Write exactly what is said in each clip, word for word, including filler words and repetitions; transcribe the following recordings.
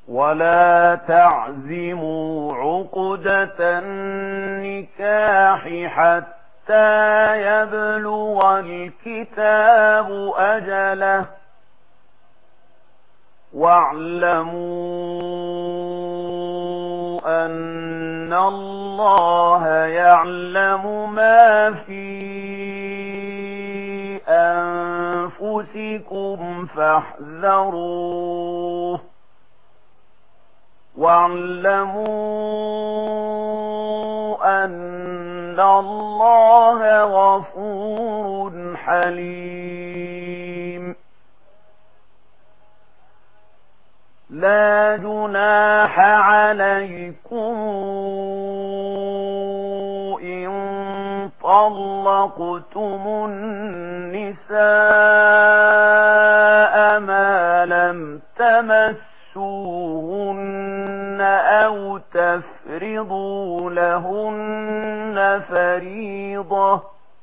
ولا تعزموا عقدة النكاح حتى يبلغ الكتاب أجله واعلموا أن الله يعلم ما في أنفسكم فاحذروه واعلموا أن الله غفور حليم. لا جناح عليكم إن طلقتم النساء ما لم تمسوهن أو تفرضوا لهن فريضة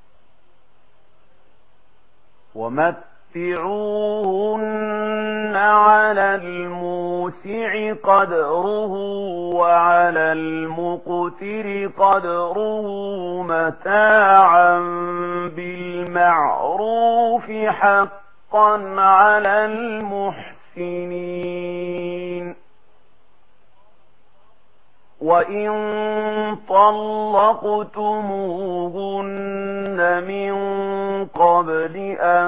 ومتعوهن على الموسع قدره وعلى المقتر قدره متاعا بالمعروف حقا على المحسنين. وإن طلقتموهن من قبل أن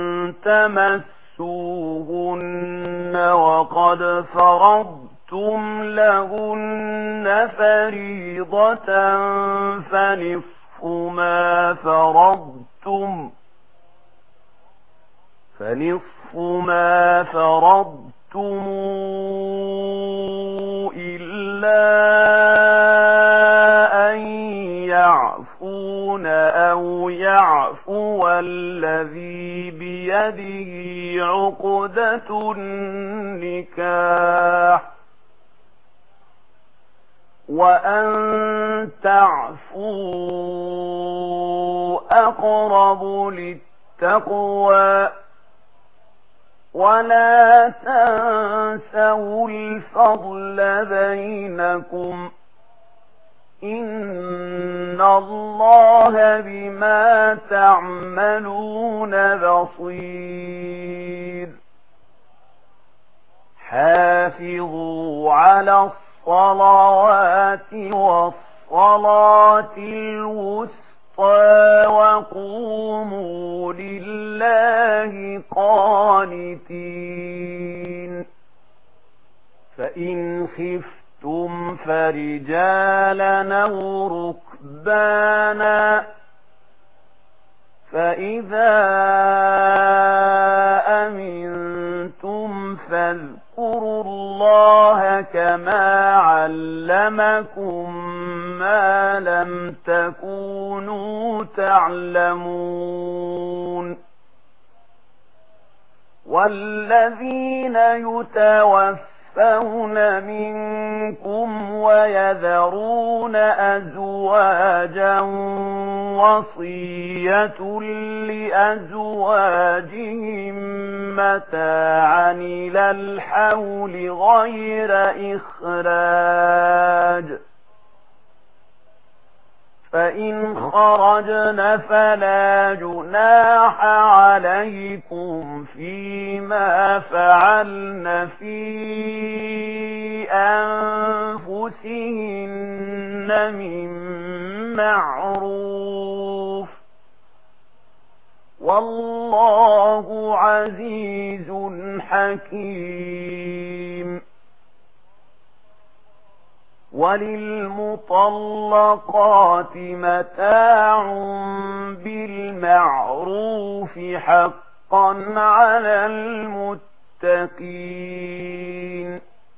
تمسوهن وقد فرضتم لهن فريضة فنصف ما فرضتم فنصف ما فرضتم إلا أن يعفون أو يعفو الذي بيده عقدة النكاح وأن تعفوا أقرب للتقوى ولا تنسوا الفضل بينكم إن الله بما تعملون بصير. حافظوا على الصلوات والصلاة الوسطى وقوموا لله قانتين. فإن خفتم فرجالا أو ركبانا فإذا أمنتم فاذكروا الله كما علمكم ما لم تكونوا تعلمون. والذين يتوفون منكم ويذرون أزواجا وصية لأزواجهم متاعا إلى الحول غير إخراج فإن خرجن فلا جناح عليكم فيما فعلن في أنفسهن من معروف والله عزيز حكيم. وللمطلقات متاع بالمعروف حقا على المتقين.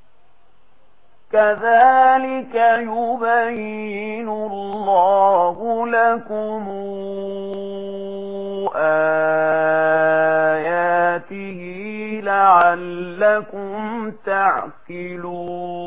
كذلك يبين الله لكم آياته لعلكم تعقلون.